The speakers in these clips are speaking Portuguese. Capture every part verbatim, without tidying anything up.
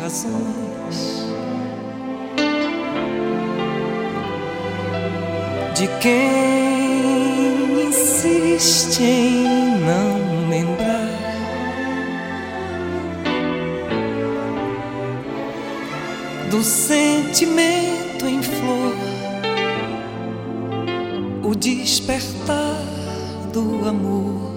razões de quem insiste em não lembrar do sentimento em flor, o despertar do amor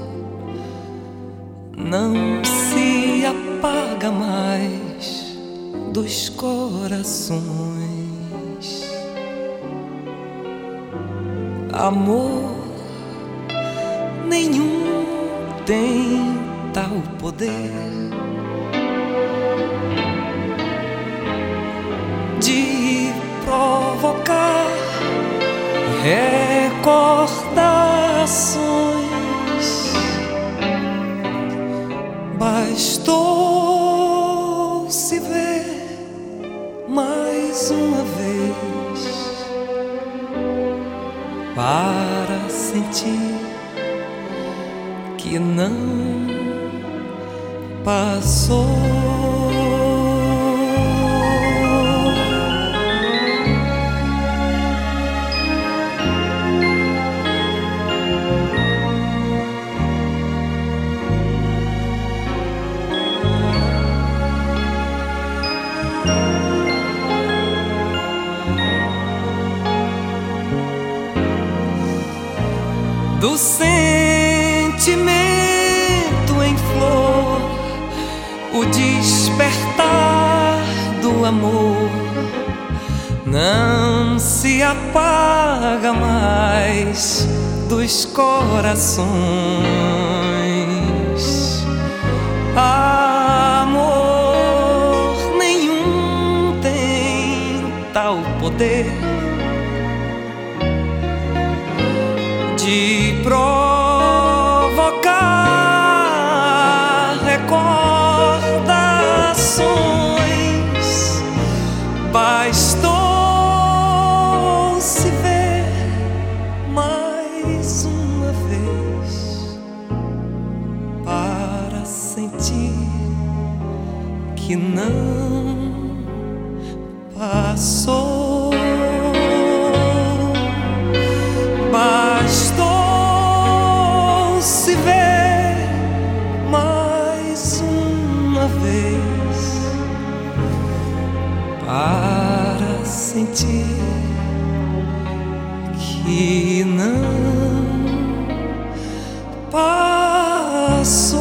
não se apaga mais dos corações. Amor nenhum tem tal poder de provocar recordações. Bastou se ver mais uma vez para sentir que não passou. Do sentimento em flor, o despertar do amor não se apaga mais dos corações. Amor nenhum tem tal poder de provocar recordações. Bastou se ver mais uma vez para sentir que não passou. Bastou se ver mais uma vez para sentir que não passou.